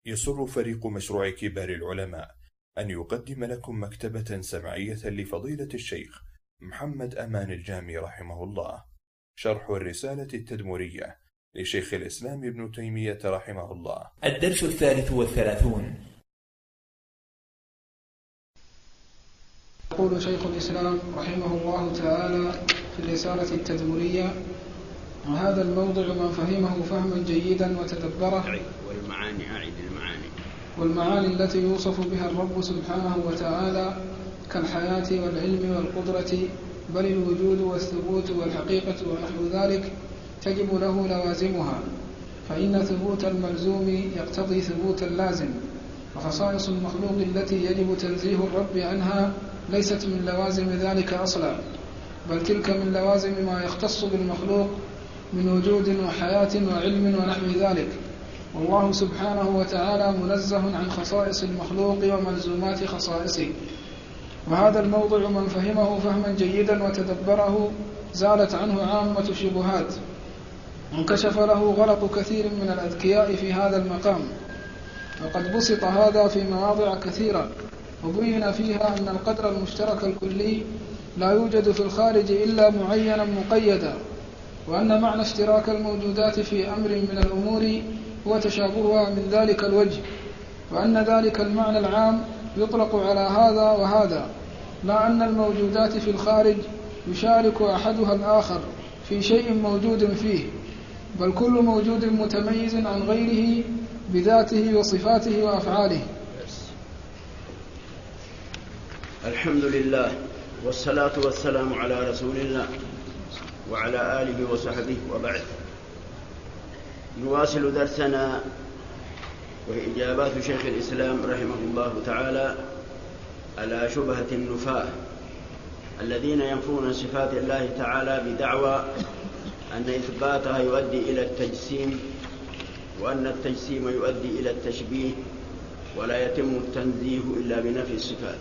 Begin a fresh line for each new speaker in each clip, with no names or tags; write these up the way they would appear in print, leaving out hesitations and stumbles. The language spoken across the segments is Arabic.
يسر فريق مشروع كبار العلماء أن يقدم لكم مكتبة سمعية لفضيلة الشيخ محمد أمان الجامي رحمه الله، شرح الرسالة التدمرية لشيخ الإسلام ابن تيمية رحمه الله.
الدرس 33.
يقول شيخ الإسلام رحمه الله تعالى في الرسالة التدمرية: وهذا الموضع من فهمه فهما جيدا وتدبره والمعاني التي يوصف بها الرب سبحانه وتعالى كالحياة والعلم والقدرة بل الوجود والثبوت والحقيقة ونحو ذلك تجب له لوازمها، فإن ثبوت الملزوم يقتضي ثبوت اللازم، وخصائص المخلوق التي يجب تنزيه الرب عنها ليست من لوازم ذلك أصلا، بل تلك من لوازم ما يختص بالمخلوق من وجود وحياة وعلم ونحو ذلك، والله سبحانه وتعالى منزه عن خصائص المخلوق وملزومات خصائصه. وهذا الموضع من فهمه فهما جيدا وتدبره زالت عنه عامة شبهات، وانكشف له غلط كثير من الأذكياء في هذا المقام، وقد بسط هذا في مواضع كثيرة وبين فيها أن القدر المشترك الكلي لا يوجد في الخارج إلا معينا مقيدا، وأن معنى اشتراك الموجودات في أمر من الأمور هو تشابهها من ذلك الوجه، وأن ذلك المعنى العام يطلق على هذا وهذا، لا أن الموجودات في الخارج يشارك أحدها الآخر في شيء موجود فيه، بل كل موجود متميز عن غيره بذاته وصفاته وأفعاله.
الحمد لله والصلاة والسلام على رسول الله وعلى آله وصحبه وبعد. نواصل درسنا وإجابات شيخ الإسلام رحمه الله تعالى على شبهة النفاة الذين ينفون صفات الله تعالى بدعوى أن إثباتها يؤدي إلى التجسيم، وأن التجسيم يؤدي إلى التشبيه، ولا يتم التنزيه إلا بنفي الصفات.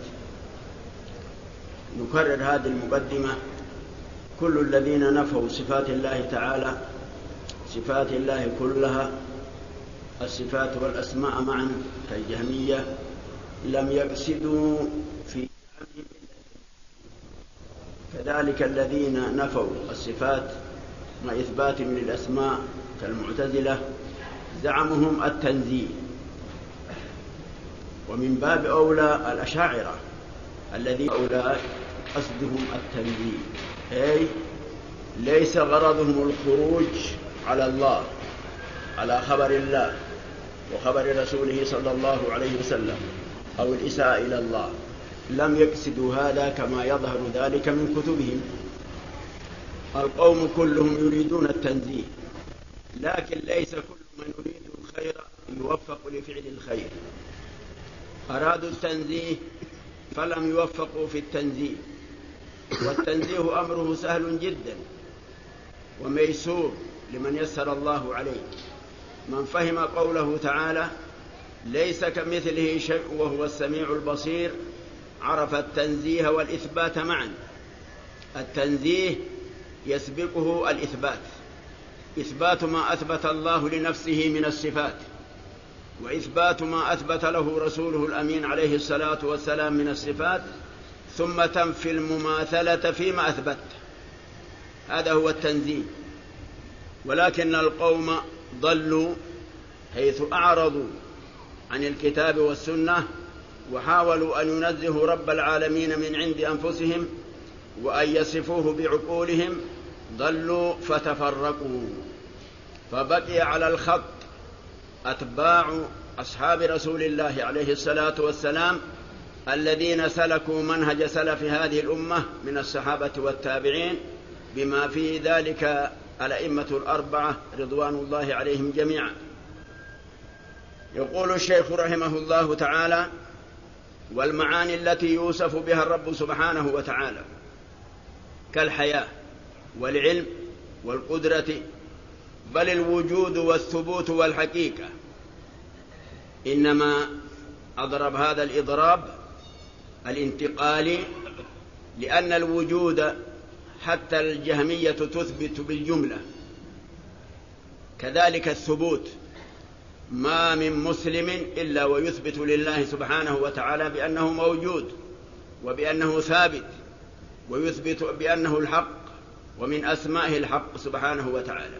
نكرر هذه المقدمة: كل الذين نفوا صفات الله تعالى، صفات الله كلها، الصفات والأسماء معا كالجهمية، لم يقصدوا في كذلك الذين نفوا الصفات مع إثبات من الأسماء كالمعتزلة زعمهم التنزيه، ومن باب أولى الأشاعرة الذين أولى قصدهم التنزيه، أي ليس غرضهم الخروج على الله، على خبر الله وخبر رسوله صلى الله عليه وسلم، أو الإساءة إلى الله. لم يقصدوا هذا كما يظهر ذلك من كتبهم. القوم كلهم يريدون التنزيه، لكن ليس كل من يريد الخير يوفق لفعل الخير. أرادوا التنزيه فلم يوفقوا في التنزيه، والتنزيه أمره سهل جدا وميسور لمن يسر الله عليه. من فهم قوله تعالى ليس كمثله شيء وهو السميع البصير عرف التنزيه والإثبات معا. التنزيه يسبقه الإثبات، إثبات ما أثبت الله لنفسه من الصفات، وإثبات ما أثبت له رسوله الأمين عليه الصلاة والسلام من الصفات، ثم تنفي المماثلة فيما أثبت. هذا هو التنزيه. ولكن القوم ضلوا حيث أعرضوا عن الكتاب والسنة وحاولوا أن ينزهوا رب العالمين من عند أنفسهم وأن يصفوه بعقولهم، ضلوا فتفرقوا، فبقي على الخط أتباع أصحاب رسول الله عليه الصلاة والسلام الذين سلكوا منهج سلف هذه الأمة من الصحابة والتابعين، بما في ذلك الأئمة الأربعة رضوان الله عليهم جميعا. يقول الشيخ رحمه الله تعالى: والمعاني التي يوصف بها الرب سبحانه وتعالى كالحياة والعلم والقدرة بل الوجود والثبوت والحقيقة. إنما أضرب هذا الإضراب الانتقالي لأن الوجود حتى الجهمية تثبت بالجملة، كذلك الثبوت ما من مسلم إلا ويثبت لله سبحانه وتعالى بأنه موجود وبأنه ثابت، ويثبت بأنه الحق، ومن أسمائه الحق سبحانه وتعالى.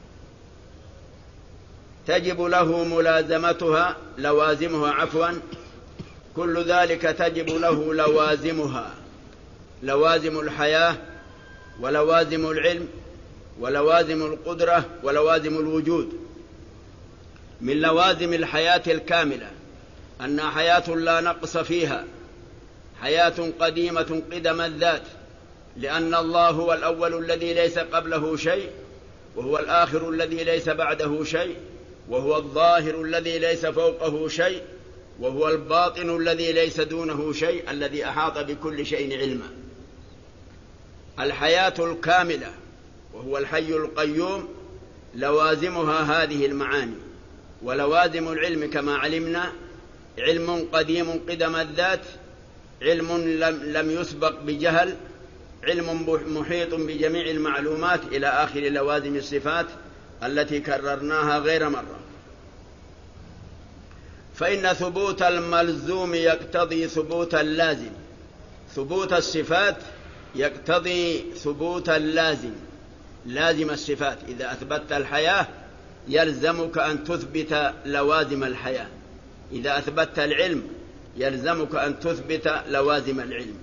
تجب له ملازمتها لوازمها كل ذلك تجب له لوازمها، لوازم الحياة ولوازم العلم ولوازم القدرة ولوازم الوجود. من لوازم الحياة الكاملة أنها حياة لا نقص فيها، حياة قديمة قدم الذات، لأن الله هو الأول الذي ليس قبله شيء، وهو الآخر الذي ليس بعده شيء، وهو الظاهر الذي ليس فوقه شيء، وهو الباطن الذي ليس دونه شيء، الذي أحاط بكل شيء علما. الحياة الكاملة وهو الحي القيوم لوازمها هذه المعاني. ولوازم العلم كما علمنا علم قديم قدم الذات، علم لم يسبق بجهل، علم محيط بجميع المعلومات، إلى آخر لوازم الصفات التي كررناها غير مرة. فإن ثبوت الملزوم يقتضي ثبوت اللازم، ثبوت الصفات يقتضي ثبوت اللازم، لازم الصفات. إذا أثبتت الحياة يلزمك أن تثبت لوازم الحياة، إذا أثبتت العلم يلزمك أن تثبت لوازم العلم.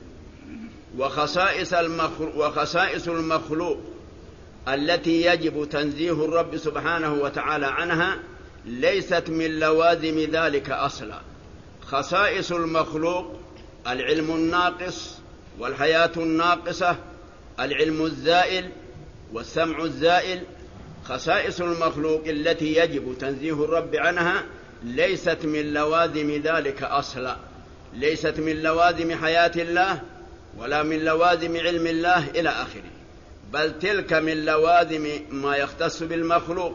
وخصائص المخلوق التي يجب تنزيه الرب سبحانه وتعالى عنها ليست من لوازم ذلك أصلا. خصائص المخلوق العلم الناقص والحياة الناقصة، العلم الزائل والسمع الزائل. خصائص المخلوق التي يجب تنزيه الرب عنها ليست من لوازم ذلك أصلا، ليست من لوازم حياة الله ولا من لوازم علم الله إلى آخره، بل تلك من لوازم ما يختص بالمخلوق،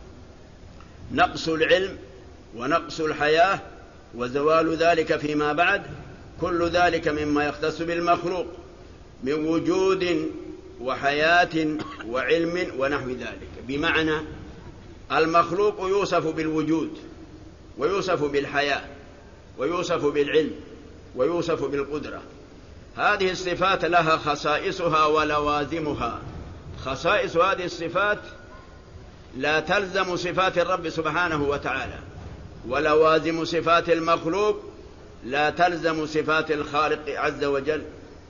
نقص العلم ونقص الحياة وزوال ذلك فيما بعد، كل ذلك مما يختص بالمخلوق من وجود وحياة وعلم ونحو ذلك. بمعنى المخلوق يوصف بالوجود ويوصف بالحياة ويوصف بالعلم ويوصف بالقدرة. هذه الصفات لها خصائصها ولوازمها. خصائص هذه الصفات لا تلزم صفات الرب سبحانه وتعالى، ولوازم صفات المخلوق لا تلزم صفات الخالق عز وجل.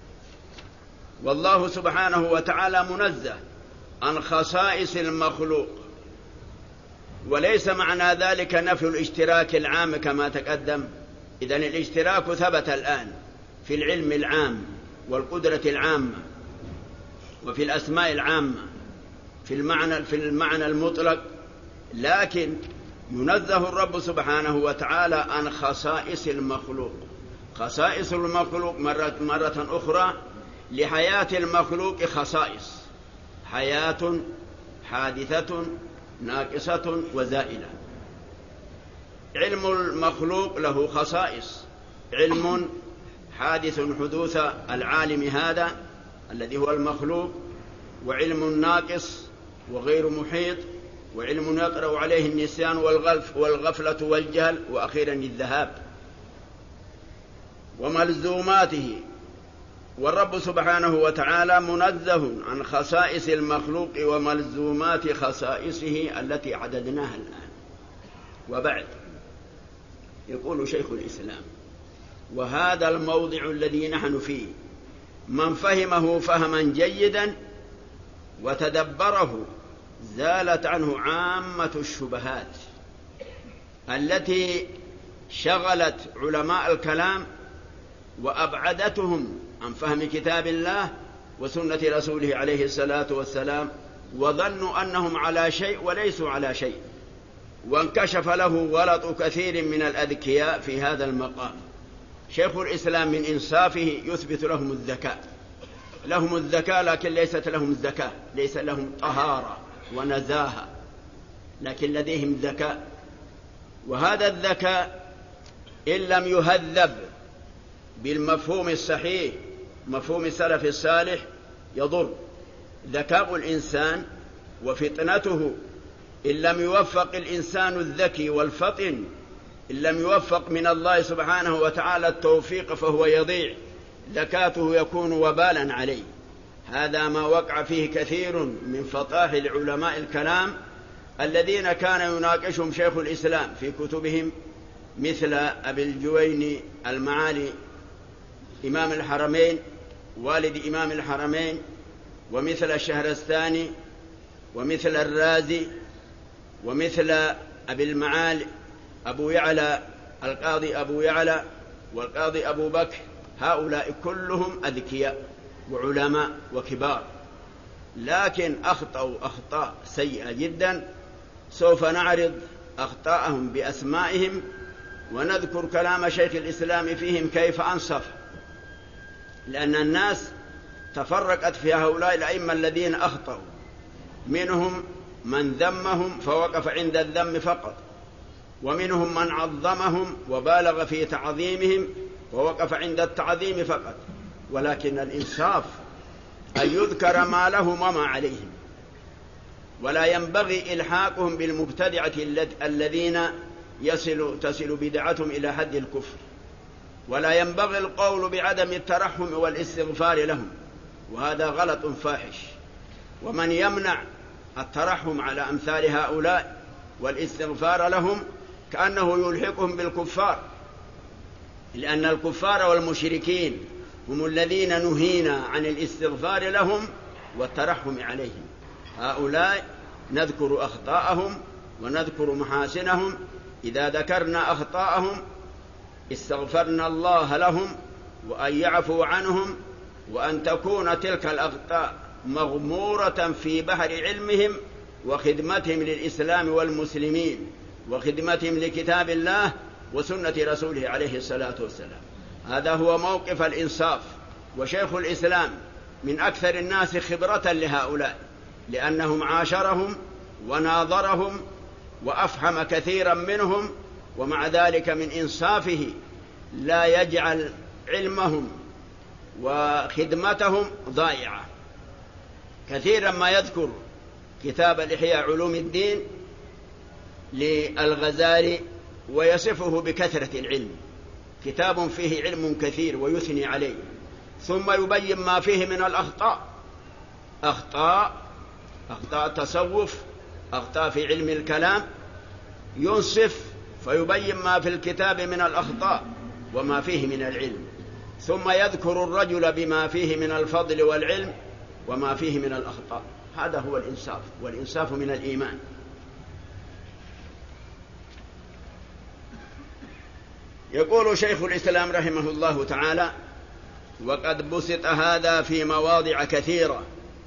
والله سبحانه وتعالى منزه عن خصائص المخلوق، وليس معنى ذلك نفي الاشتراك العام كما تقدم. إذن الاشتراك ثبت الآن في العلم العام والقدرة العامة وفي الأسماء العامة في المعنى المطلق، لكن ينزه الرب سبحانه وتعالى عن خصائص المخلوق. خصائص المخلوق مرة أخرى لحياة المخلوق خصائص: حياة حادثة ناقصة وزائلة. علم المخلوق له خصائص: علم حادث حدوث العالم هذا الذي هو المخلوق، وعلم ناقص وغير محيط، وعلم يطرأ عليه النسيان والغفلة والجهل، وأخيرا الذهاب. وملزوماته، والرب سبحانه وتعالى منزه عن خصائص المخلوق وملزومات خصائصه التي عددناها الآن. وبعد يقول شيخ الإسلام: وهذا الموضع الذي نحن فيه من فهمه فهما جيدا وتدبره زالت عنه عامة الشبهات التي شغلت علماء الكلام وأبعدتهم عن فهم كتاب الله وسنة رسوله عليه الصلاة والسلام، وظنوا أنهم على شيء وليسوا على شيء. وانكشف له غلط كثير من الأذكياء في هذا المقام. شيخ الإسلام من إنصافه يثبت لهم الذكاء، لهم الذكاء لكن ليست لهم الزكاة، ليس لهم طهارة ونزاهة، لكن لديهم ذكاء. وهذا الذكاء إن لم يهذب بالمفهوم الصحيح، مفهوم السلف الصالح، يضر. ذكاء الإنسان وفطنته إن لم يوفق الإنسان الذكي والفطن، إن لم يوفق من الله سبحانه وتعالى التوفيق فهو يضيع، زكاته يكون وبالا عليه. هذا ما وقع فيه كثير من فطاحل علماء الكلام الذين كان يناقشهم شيخ الإسلام في كتبهم، مثل أبي الجويني المعالي إمام الحرمين والد إمام الحرمين، ومثل الشهرستاني، ومثل الرازي، ومثل أبي المعالي أبو يعلى القاضي أبو يعلى والقاضي أبو بكر. هؤلاء كلهم أذكياء وعلماء وكبار، لكن أخطأوا أخطاء سيئة جدا. سوف نعرض أخطاءهم بأسمائهم ونذكر كلام شيخ الإسلام فيهم كيف أنصف، لأن الناس تفرقت في هؤلاء الأئمة الذين أخطأوا، منهم من ذمهم فوقف عند الذم فقط، ومنهم من عظمهم وبالغ في تعظيمهم ووقف عند التعظيم فقط. ولكن الإنصاف أن يذكر ما لهم وما عليهم، ولا ينبغي إلحاقهم بالمبتدعة الذين تصل بدعتهم إلى حد الكفر، ولا ينبغي القول بعدم الترحم والاستغفار لهم، وهذا غلط فاحش. ومن يمنع الترحم على أمثال هؤلاء والاستغفار لهم كأنه يلحقهم بالكفار، لأن الكفار والمشركين هم الذين نهينا عن الاستغفار لهم والترحم عليهم. هؤلاء نذكر أخطاءهم ونذكر محاسنهم. إذا ذكرنا أخطاءهم استغفرنا الله لهم وأن يعفو عنهم، وأن تكون تلك الأخطاء مغمورة في بحر علمهم وخدمتهم للإسلام والمسلمين وخدمتهم لكتاب الله وسنة رسوله عليه الصلاة والسلام. هذا هو موقف الإنصاف. وشيخ الإسلام من أكثر الناس خبرة لهؤلاء، لأنهم عاشرهم وناظرهم وأفهم كثيرا منهم، ومع ذلك من إنصافه لا يجعل علمهم وخدمتهم ضائعة. كثيرا ما يذكر كتاب الإحياء علوم الدين للغزالي ويصفه بكثرة العلم، كتاب فيه علم كثير ويثني عليه، ثم يبين ما فيه من الأخطاء، أخطاء تصوف، أخطاء في علم الكلام، ينصف فيبين ما في الكتاب من الأخطاء وما فيه من العلم، ثم يذكر الرجل بما فيه من الفضل والعلم وما فيه من الأخطاء. هذا هو الإنصاف، والإنصاف من الإيمان. يقول شيخ الإسلام رحمه الله تعالى: وقد بسط هذا في مواضع كثيرة.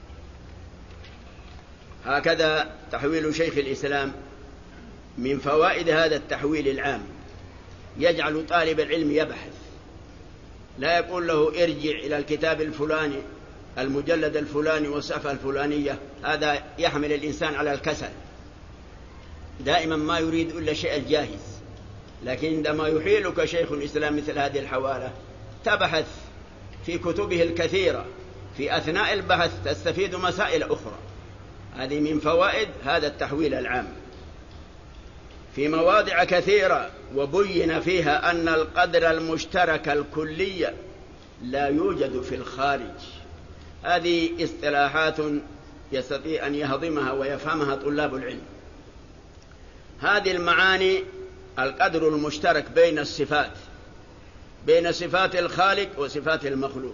هكذا تحويل شيخ الإسلام. من فوائد هذا التحويل العام يجعل طالب العلم يبحث، لا يقول له ارجع إلى الكتاب الفلاني المجلد الفلاني والصفحة الفلانية. هذا يحمل الإنسان على الكسل، دائما ما يريد إلا شيء الجاهز. لكن عندما يحيلك شيخ الإسلام مثل هذه الحوالة تبحث في كتبه الكثيرة، في أثناء البحث تستفيد مسائل أخرى. هذه من فوائد هذا التحويل العام في مواضع كثيرة، وبين فيها أن القدر المشترك الكلي لا يوجد في الخارج. هذه اصطلاحات يستطيع أن يهضمها ويفهمها طلاب العلم. هذه المعاني: القدر المشترك بين الصفات، بين صفات الخالق وصفات المخلوق،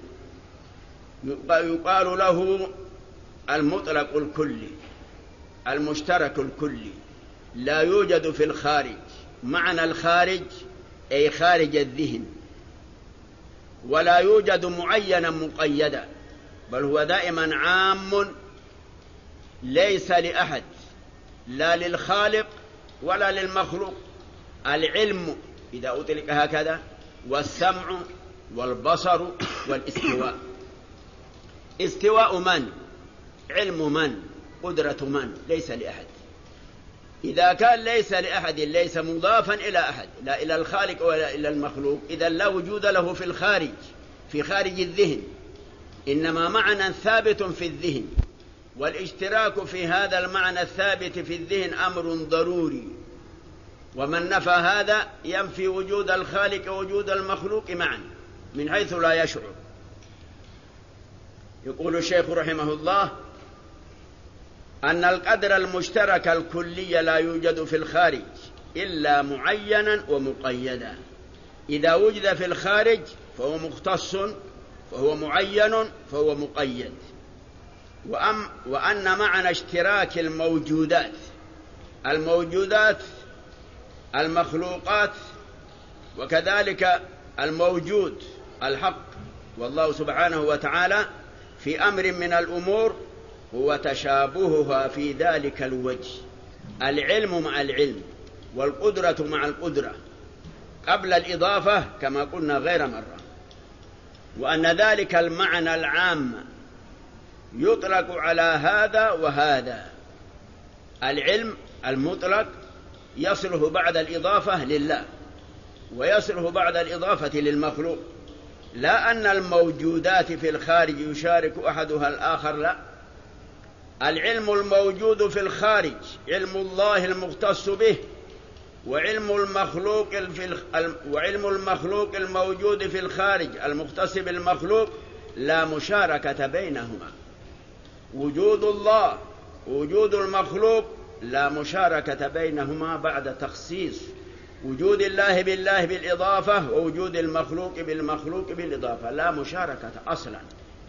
يقال له المطلق الكلي، المشترك الكلي، لا يوجد في الخارج. معنى الخارج أي خارج الذهن، ولا يوجد معينا مقيدا، بل هو دائما عام ليس لأحد، لا للخالق ولا للمخلوق. العلم إذا أطلق هكذا، والسمع والبصر والاستواء. استواء من؟ علم من؟ قدرة من؟ ليس لأحد. إذا كان ليس لأحد، ليس مضافا إلى أحد، لا إلى الخالق ولا إلى المخلوق، إذا لا وجود له في الخارج، في خارج الذهن، إنما معنى ثابت في الذهن. والاشتراك في هذا المعنى الثابت في الذهن أمر ضروري، ومن نفى هذا ينفي وجود الخالق ووجود المخلوق معا من حيث لا يشعر. يقول الشيخ رحمه الله أن القدر المشترك الكلي لا يوجد في الخارج إلا معينا ومقيدا. إذا وجد في الخارج فهو مختص، فهو معين، فهو مقيد. وأن معنى اشتراك الموجودات المخلوقات وكذلك الموجود الحق والله سبحانه وتعالى في أمر من الأمور هو تشابهها في ذلك الوجه، العلم مع العلم والقدرة مع القدرة قبل الإضافة كما قلنا غير مرة. وأن ذلك المعنى العام يطلق على هذا وهذا. العلم المطلق يصله بعد الإضافة لله ويصله بعد الإضافة للمخلوق، لا أن الموجودات في الخارج يشارك أحدها الآخر، لا. العلم الموجود في الخارج علم الله المختص به، وعلم المخلوق الموجود في الخارج المختص بالمخلوق لا مشاركة بينهما. وجود الله ووجود المخلوق لا مشاركة بينهما بعد تخصيص وجود الله بالله بالإضافة ووجود المخلوق بالمخلوق بالإضافة، لا مشاركة أصلا.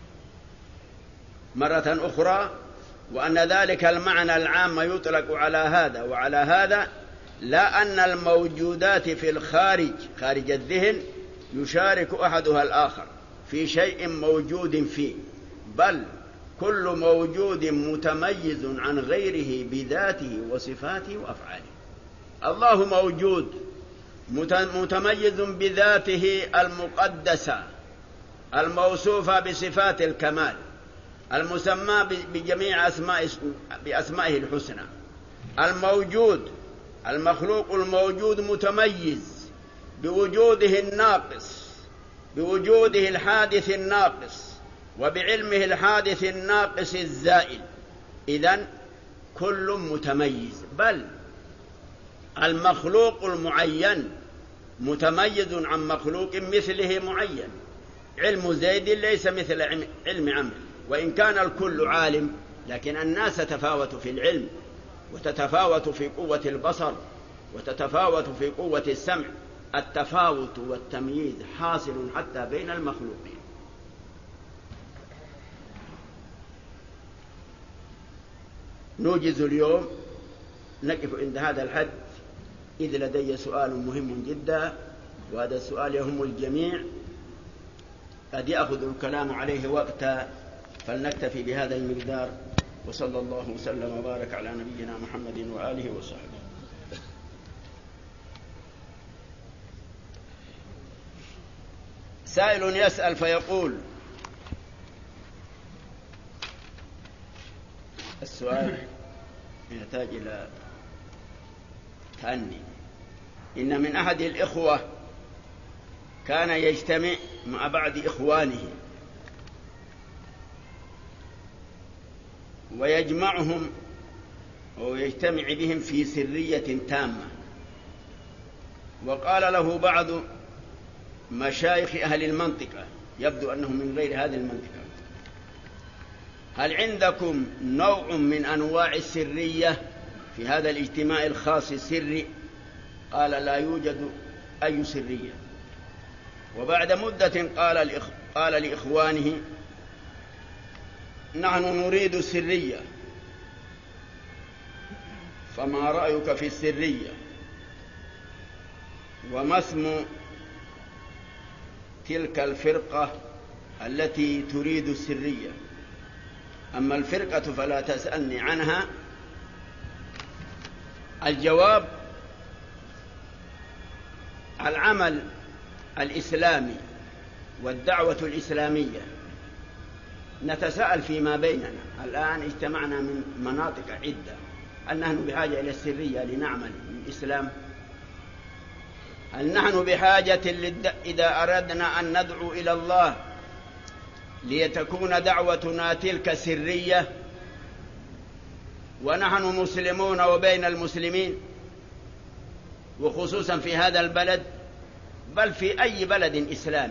مرة أخرى، وأن ذلك المعنى العام يطلق على هذا وعلى هذا، لا أن الموجودات في الخارج خارج الذهن يشارك أحدها الآخر في شيء موجود فيه، بل كل موجود متميز عن غيره بذاته وصفاته وأفعاله. الله موجود متميز بذاته المقدسة الموصوفة بصفات الكمال المسمى بجميع بأسمائه الحسنى. الموجود المخلوق الموجود متميز بوجوده الناقص، بوجوده الحادث الناقص، وبعلمه الحادث الناقص الزائل. إذن كل متميز، بل المخلوق المعين متميز عن مخلوق مثله معين. علم زيد ليس مثل علم عمرو، وإن كان الكل عالم، لكن الناس تتفاوت في العلم وتتفاوت في قوة البصر وتتفاوت في قوة السمع. التفاوت والتمييز حاصل حتى بين المخلوقين. نوجز اليوم، نقف عند هذا الحد، إذ لدي سؤال مهم جدا، وهذا السؤال يهم الجميع، قد يأخذ الكلام عليه وقتا، فلنكتفي بهذا المقدار. وصلى الله وسلم وبارك على نبينا محمد وآله وصحبه. سائل يسأل فيقول: السؤال يحتاج إلى تأني. إن من أحد الإخوة كان يجتمع مع بعض إخوانه ويجمعهم ويجتمع بهم في سرية تامة، وقال له بعض مشايخ أهل المنطقة، يبدو أنهم من غير هذه المنطقة: هل عندكم نوع من أنواع السرية في هذا الاجتماع الخاص السري؟ قال: لا يوجد أي سرية. وبعد مدة قال لإخوانه: نحن نريد السرية، فما رأيك في السرية؟ وما اسم تلك الفرقة التي تريد السرية؟ أما الفرقة فلا تسألني عنها. الجواب: العمل الإسلامي والدعوة الإسلامية نتساءل فيما بيننا. الآن اجتمعنا من مناطق عدة، هل نحن بحاجة إلى السرية لنعمل الإسلام؟ هل نحن بحاجة إذا أردنا أن ندعو إلى الله ليتكون دعوتنا تلك سرية؟ ونحن مسلمون وبين المسلمين، وخصوصا في هذا البلد، بل في أي بلد إسلامي،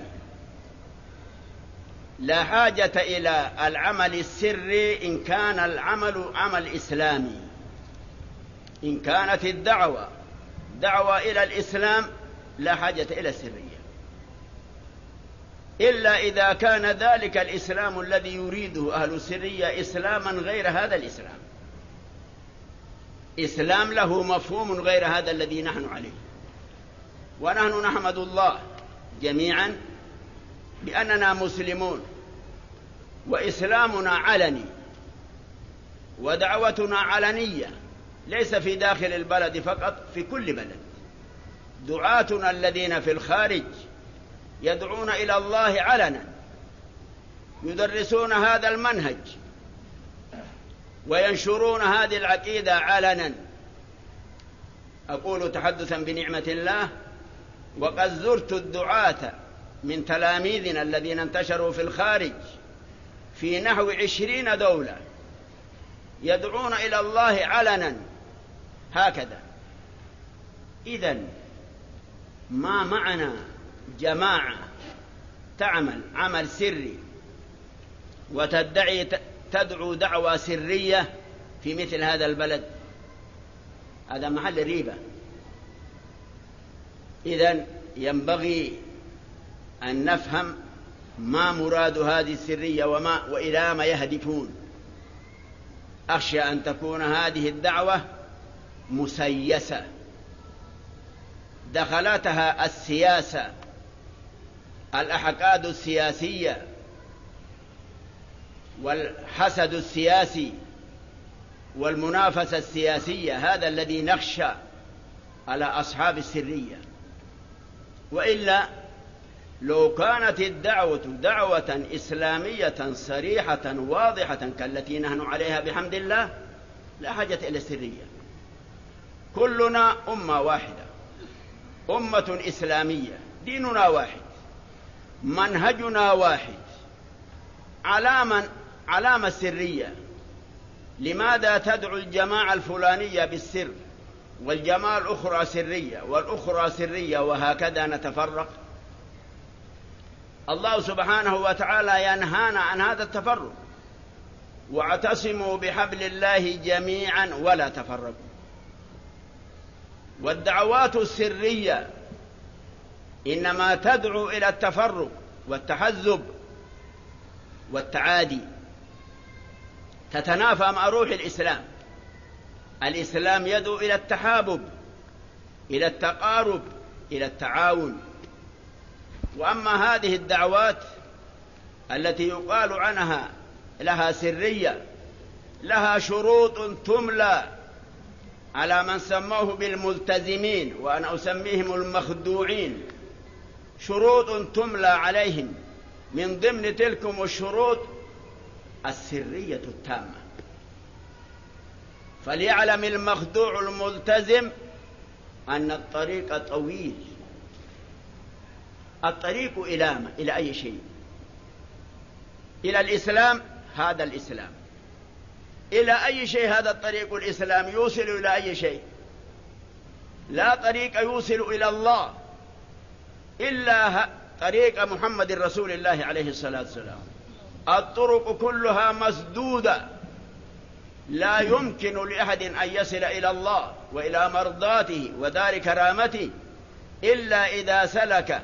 لا حاجة إلى العمل السري إن كان العمل عمل إسلامي. إن كانت الدعوة دعوة إلى الإسلام لا حاجة إلى السرية، إلا إذا كان ذلك الإسلام الذي يريده أهل السرية إسلاما غير هذا الإسلام، إسلام له مفهوم غير هذا الذي نحن عليه. ونحن نحمد الله جميعا بأننا مسلمون، وإسلامنا علني، ودعوتنا علنية، ليس في داخل البلد فقط، في كل بلد. دعاتنا الذين في الخارج يدعون إلى الله علنا، يدرسون هذا المنهج وينشرون هذه العقيدة علنا. أقول تحدثا بنعمة الله، وقد زرت الدعاة من تلاميذنا الذين انتشروا في الخارج في نحو 20 دولة يدعون إلى الله علنا هكذا. إذن ما معنى جماعة تعمل عمل سري وتدعي تدعو دعوة سرية في مثل هذا البلد؟ هذا محل ريبة. إذن ينبغي أن نفهم ما مراد هذه السرية وإلى ما يهدفون. أخشى أن تكون هذه الدعوة مسيسة دخلتها السياسة، الأحقاد السياسية والحسد السياسي والمنافسة السياسية، هذا الذي نخشى على أصحاب السرية. وإلا لو كانت الدعوة دعوة إسلامية صريحة واضحة كالتي نحن عليها بحمد الله لا حاجة إلى السرية. كلنا أمة واحدة، أمة إسلامية، ديننا واحد، منهجنا واحد. علامة السرية. لماذا تدعو الجماعة الفلانية بالسر والجماعة الأخرى سرية والأخرى سرية وهكذا نتفرق؟ الله سبحانه وتعالى ينهانا عن هذا التفرق، واعتصموا بحبل الله جميعا ولا تفرقوا. والدعوات السرية إنما تدعو إلى التفرق والتحزب والتعادي، تتنافى مع روح الإسلام. الإسلام يدعو إلى التحابب، إلى التقارب، إلى التعاون. وأما هذه الدعوات التي يقال عنها لها سرية، لها شروط تملى على من سموه بالملتزمين، وأنا أسميهم المخدوعين. شروط تملى عليهم، من ضمن تلكم الشروط السرية التامة. فليعلم المخدوع الملتزم أن الطريق طويل. الطريق إلى أي شيء؟ إلى الإسلام، هذا الإسلام. إلى أي شيء هذا الطريق الإسلام؟ يوصل إلى أي شيء؟ لا طريق يوصل إلى الله إلا طريق محمد رسول الله عليه الصلاة والسلام. الطرق كلها مسدودة، لا يمكن لأحد أن يصل إلى الله وإلى مرضاته ودار كرامته إلا إذا سلك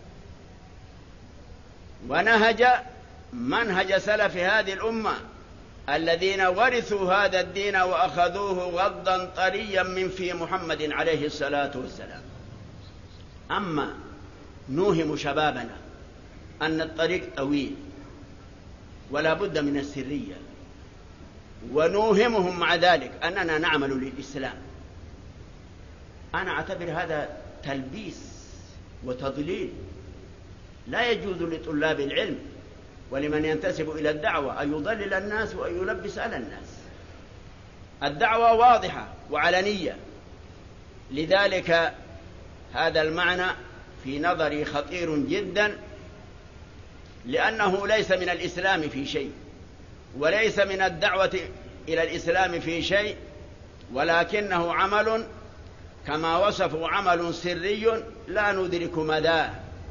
ونهج منهج سلف هذه الأمة الذين ورثوا هذا الدين وأخذوه غضا طريا من في محمد عليه الصلاة والسلام. أما نوهم شبابنا أن الطريق طويل ولا بد من السرية، ونوهمهم مع ذلك أننا نعمل للإسلام، أنا أعتبر هذا تلبيس وتضليل. لا يجوز لطلاب العلم ولمن ينتسب إلى الدعوة أن يضلل الناس وأن يلبس على الناس. الدعوة واضحة وعلنية. لذلك هذا المعنى في نظري خطير جدا، لأنه ليس من الإسلام في شيء، وليس من الدعوة إلى الإسلام في شيء، ولكنه عمل كما وصفوا عمل سري لا ندرك مداه.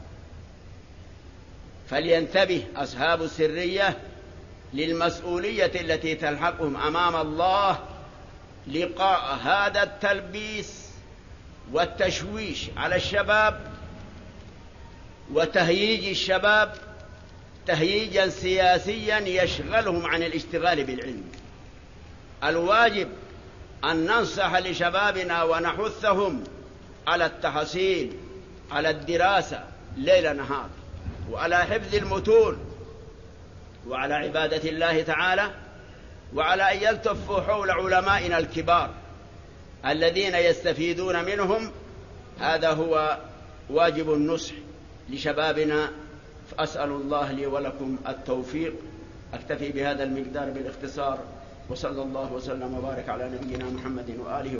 فلينتبه أصحاب السرية للمسؤولية التي تلحقهم أمام الله لقاء هذا التلبيس والتشويش على الشباب وتهييج الشباب تهييجا سياسيا يشغلهم عن الاشتغال بالعلم. الواجب أن ننصح لشبابنا ونحثهم على التحصيل، على الدراسة ليل نهار، وعلى حفظ المتون، وعلى عبادة الله تعالى، وعلى أن يلتفوا حول علمائنا الكبار الذين يستفيدون منهم. هذا هو واجب النصح لشبابنا. فأسأل الله لي ولكم التوفيق. أكتفي بهذا المقدار بالاختصار، وصلى الله وسلم وبارك على نبينا محمد وآله.